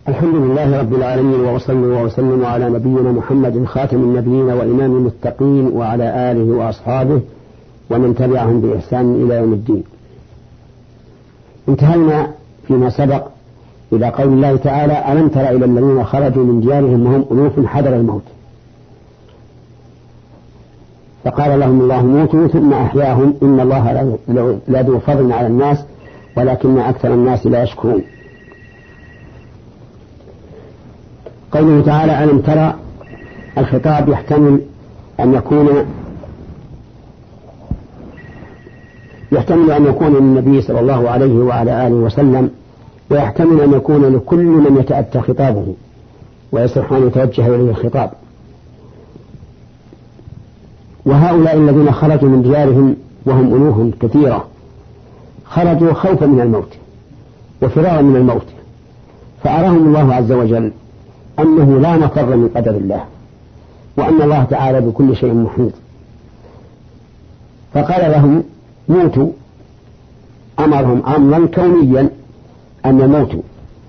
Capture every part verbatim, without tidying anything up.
الحمد لله رب العالمين، وأصلي وأسلم على نبينا محمد خاتم النبيين وإمام المتقين وعلى آله وأصحابه ومن تبعهم بإحسان إلى يوم الدين. انتهينا فيما سبق إلى قول الله تعالى: ألم تر إلى الذين خرجوا من ديارهم وهم ألوف حذر الموت فقال لهم الله موتوا ثم أحياهم إن الله لذو فضل على الناس ولكن أكثر الناس لا يشكرون. قوله تعالى ألم ترى، الخطاب يحتمل أن يكون يحتمل أن يكون للنبي صلى الله عليه وعلى آله وسلم، ويحتمل أن يكون لكل من يتأتى خطابه ويصح أن يتوجه إليه الخطاب. وهؤلاء الذين خرجوا من ديارهم وهم ألوف كثيرة خرجوا خوفا من الموت وفرارا من الموت، فأراهم الله عز وجل أنه لا مفر من قدر الله، وأن الله تعالى بكل شيء محيط، فقال لهم موتوا، أمرهم أمرا كونيا أن يموتوا،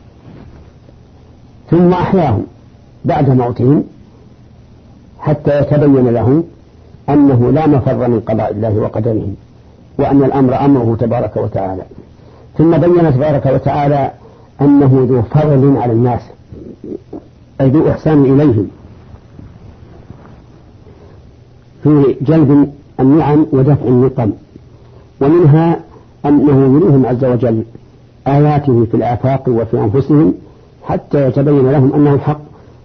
ثم أحياهم بعد موتهم حتى يتبين لهم أنه لا مفر من قضاء الله وقدره، وأن الأمر أمره تبارك وتعالى. ثم بين تبارك وتعالى أنه ذو فضل على الناس، أي ذو إحسان إليهم في جلب النعم ودفع النقم، ومنها أنه يريهم عز وجل آياته في الآفاق وفي أنفسهم حتى يتبين لهم أنه الحق.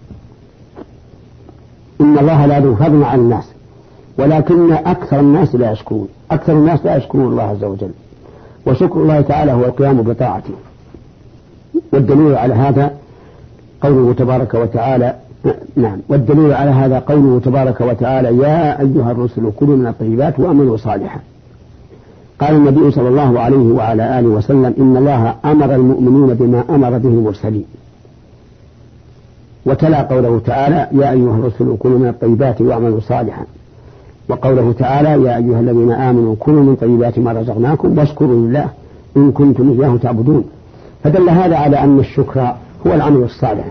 إن الله لا ذو فضل على الناس ولكن أكثر الناس لا يشكرون. أكثر الناس لا يشكرون الله عز وجل، وشكر الله تعالى هو القيام بطاعته. والدليل على هذا قوله تبارك وتعالى نعم والدليل على هذا قوله تبارك وتعالى: يا أيها الرسل كلوا من الطيبات وأعملوا صالحا. قال النبي صلى الله عليه وعلى آله وسلم: إن الله أمر المؤمنين بما أمر به المرسلين. وتلا قوله تعالى: يا أيها الرسل كلوا من الطيبات وأعملوا صالحا. وقوله تعالى: يا أيها الذين آمنوا كلوا من طيبات ما رزقناكم واشكروا لله إن كنتم إياه تعبدون. فدل هذا على أن الشكر هو العمل الصالح.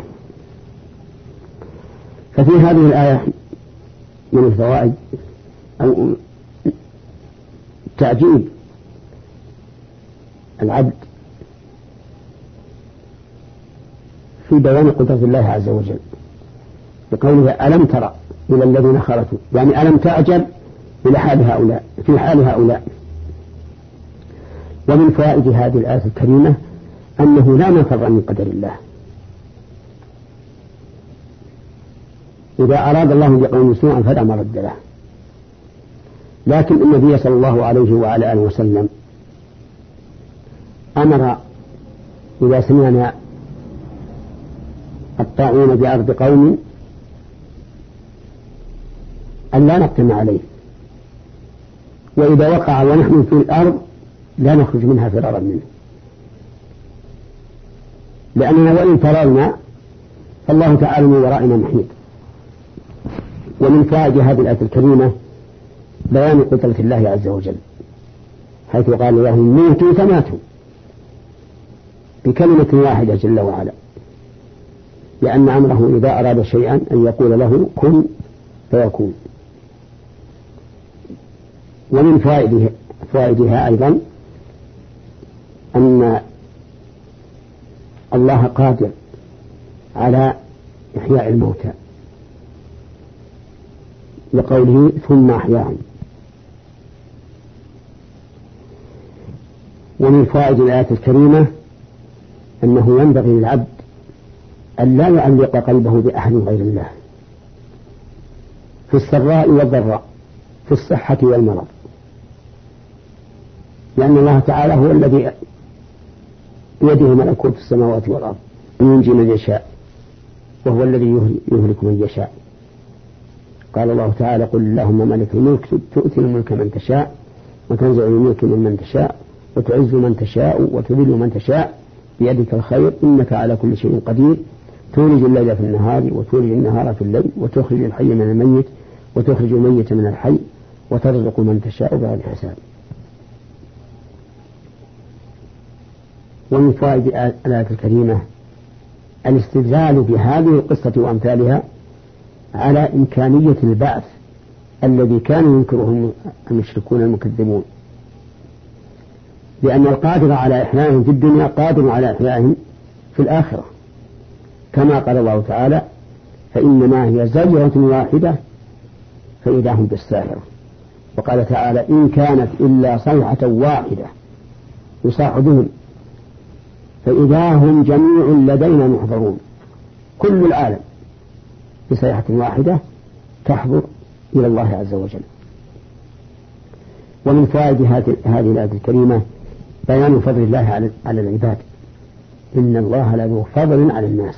ففي هذه الآية من الفوائد أو تعجيب العبد في بيان قدرة الله عز وجل بقوله: ألم ترى إلى الذين خرجوا، يعني ألم تعجب إلى حال هؤلاء في حال هؤلاء. ومن فوائد هذه الآية الكريمة أنه لا مفر من قدر الله. إذا أراد الله بقوم سوءا فلا مرد له، لكن النبي صلى الله عليه وعلى آله وسلم أمر إذا سمعنا الطاعون بأرض قوم أن لا نقتم عليه، وإذا وقع ونحن في الأرض لا نخرج منها فرارا منه، لأننا وإن فررنا فالله تعالى من ورائنا محيط. ومن فوائد هذه الآية الكريمة بيان قدرة الله عز وجل، حيث قال لهم موتوا فماتوا بكلمة واحدة جل وعلا، لأن أمره إذا أراد شيئا أن يقول له كن فيكون. ومن فوائدها, فوائدها أيضا أن الله قادر على إحياء الموتى، لقوله ثم أحياهم. ومن فوائد الآية الكريمة أنه ينبغي للعبد أن لا يعلق قلبه بأحد غير الله في السراء والضراء، في الصحة والمرض، لأن الله تعالى هو الذي بيده ملكوت السماوات والأرض، ينجي من يشاء وهو الذي يهلك من يشاء. قال الله تعالى: قل اللهم ملك الملك تؤتي الملك من تشاء وتنزع الملك ممن تشاء وتعز من تشاء وتذل من تشاء بيدك الخير إنك على كل شيء قدير تولج الليل في النهار وتولج النهار في الليل وتخرج الحي من الميت وتخرج الميت من الحي وترزق من تشاء بغير حساب. ومن فوائد الآية الكريمة الاستدلال بهذه القصة وأمثالها على إمكانية البعث الذي كان ينكره المشركون المكذبون، لأن القادر على إحيائهم في الدنيا قادر على إحيائهم في الآخرة، كما قال الله تعالى: فإنما هي زجرة واحدة فإذا هم بالساهرة. وقال تعالى: إن كانت إلا صيحة واحدة يصاح بهم فإذا هم جميع لدينا محضرون. كل العالم بصيحة واحدة تحضر إلى الله عز وجل. ومن فوائد هذه الآية الكريمة بيان فضل الله على العباد، إن الله لذو فضل على الناس.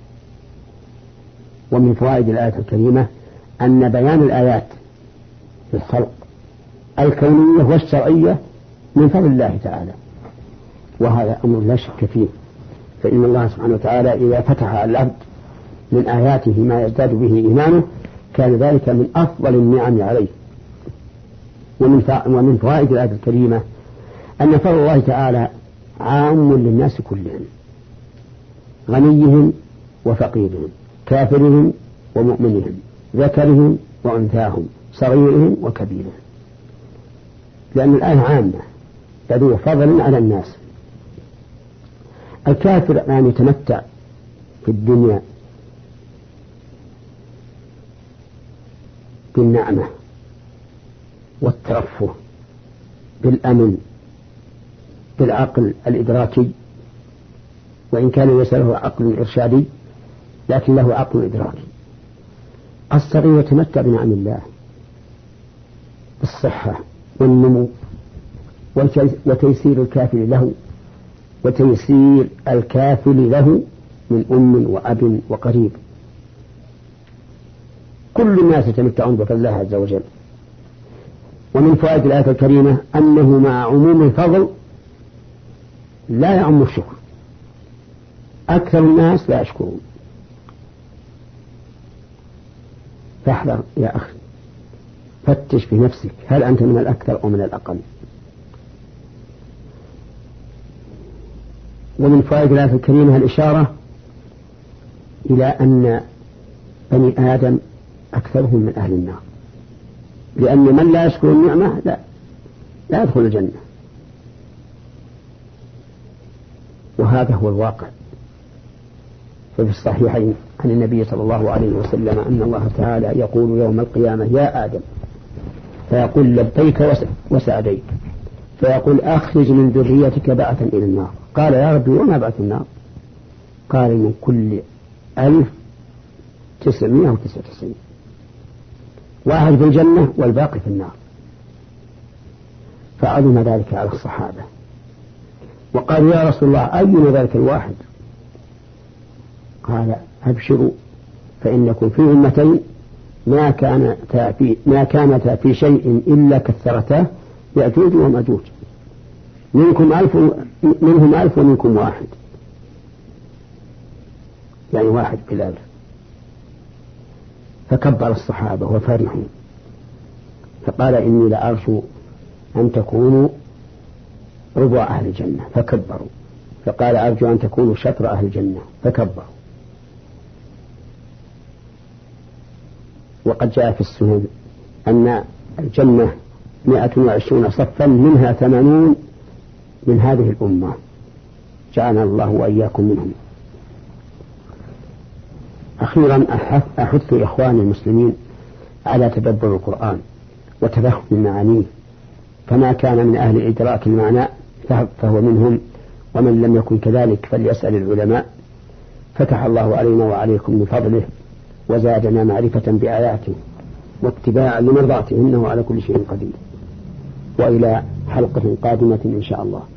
ومن فوائد الآية الكريمة أن بيان الآيات في الخلق الكونية والشرعية من فضل الله تعالى، وهذا أمر لا شك فيه، فإن الله سبحانه وتعالى إذا فتح على العبد من آياته ما يزداد به إيمانه كان ذلك من أفضل النعم عليه. ومن فوائد الآية الكريمة أن فضل الله تعالى عام للناس كلهم، غنيهم وفقيرهم، كافرهم ومؤمنهم، ذكرهم وأنثاهم، صغيرهم وكبيرهم، لأن الآية عامة ذو فضل على الناس. الكافر الآن يتمتع في الدنيا بالنعمة والترفه، بالأمن، بالعقل الإدراكي، وإن كان ليس له عقل إرشادي لكن له عقل إدراكي. الصغير يتمتع بنعم الله، بالصحة والنمو وتيسير الكافل له وتيسير الكافل له من أم وأب وقريب. كل الناس يتمتعون بفضل الله عز وجل. ومن فوائد الآية الكريمة أنه مع عموم الفضل لا يعم الشكر، أكثر الناس لا يشكرون. فاحذر يا أخي، فتش في نفسك، هل أنت من الأكثر أو من الأقل؟ ومن فوائد الآية الكريمة الإشارة إلى أن بني آدم أكثرهم من أهل النار، لأن من لا يشكر النعمة لا لا يدخل الجنة، وهذا هو الواقع. ففي الصحيحين عن النبي صلى الله عليه وسلم أن الله تعالى يقول يوم القيامة: يا آدم، فيقول: لبيك وسعديك، فيقول: أخرج من ذريتك بعثا إلى النار. قال: يا ربي وما بعث النار؟ قال: من كل ألف تسعمائة وتسعة وتسعين، واحد في الجنة والباقي في النار. فعظم ذلك على الصحابة، وقال: يا رسول الله أينا ذلك الواحد؟ قال: أبشروا فإنكم في أمتين ما كانتا في ما كانتا في شيء إلا كثرتاه، يأجوج ومأجوج، منكم ألف منهم ألف ومنكم واحد، يعني واحد بالألف. فكبر الصحابة وفرحوا، فقال: إني لأرجو أن تكونوا ربع أهل الجنة، فكبروا. فقال: أرجو أن تكونوا شطر أهل الجنة، فكبروا. وقد جاء في السنن أن الجنة مائة وعشرون صفا، منها ثمانون من هذه الأمة، جعلنا الله وإياكم منهم. أخيرا أحث إخواني المسلمين على تدبر القرآن وتفهم معانيه، فما كان من أهل إدراك المعنى فهو منهم، ومن لم يكن كذلك فليسأل العلماء. فتح الله علينا وعليكم بفضله وزادنا معرفة بآياته واتباعا لمرضاته، إنه على كل شيء قدير. وإلى حلقة قادمة إن شاء الله.